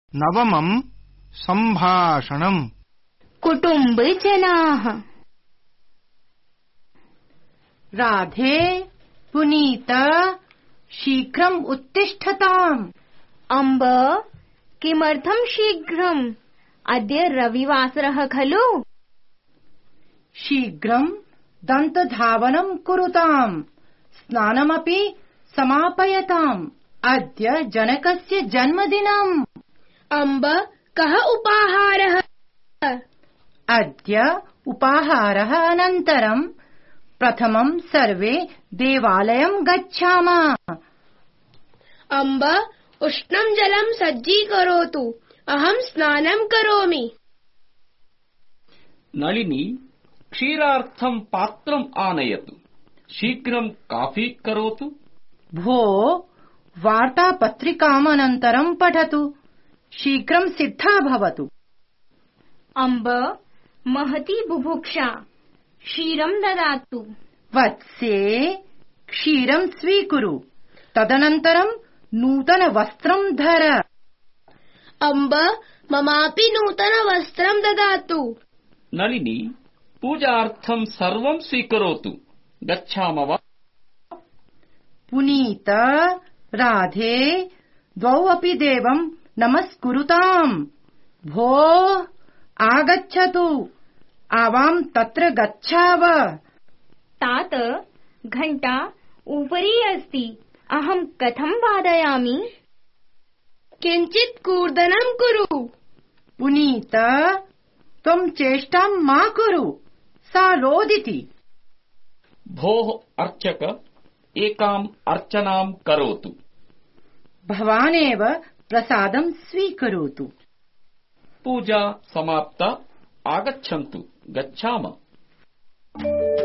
नवमं सम्भाषणम्। कुटुम्बजनाः। राधे पुनीत शीघ्रम् उत्तिष्ठताम्। अम्ब किमर्थं शीघ्रम्? अद्य रविवासरः खलु? शीघ्रम् दन्तधावनं कुरुताम्, स्नानमपि समापयताम्। अद्य जनकस्य जन्मदिनम्। अम्ब कः उपाहारः? अद्य उपाहारः अनन्तरम् प्रथमं सर्वे देवालयं गच्छामः। अम्ब उष्णं जलं सज्जीकरोतु, अहं स्नानं करोमि। नलिनी क्षीरार्थं पात्रम् आनयतु, शीघ्रं काफी करोतु। भो वार्तापत्रिकामनन्तरं पठतु, शीघ्रं सिद्धा भवतु। अम्ब महती बुभुक्षा, क्षीरं ददातु। वत्से क्षीरं स्वीकुरु, तदनन्तरं नूतनवस्त्रं धर। अम्ब ममापि नूतनवस्त्रं ददातु। नलिनी पूजार्थं सर्वं स्वीकरोतु, गच्छामः वा? पुनीत राधे द्वौ अपि देवं नमस्कुरुताम्। भो आगच्छतु, आवां तत्र गच्छाव। तात घण्टा उपरि अस्ति, अहं कथं वादयामि? किञ्चित् कूर्दनं कुरु। पुनीत त्वं चेष्टां मा कुरु, सा रोदिति। भोः अर्चक, एकाम् अर्चनां करोतु। भवानेव प्रसादं स्वीकरोतु। पूजा समाप्ता, आगच्छन्तु, गच्छामः।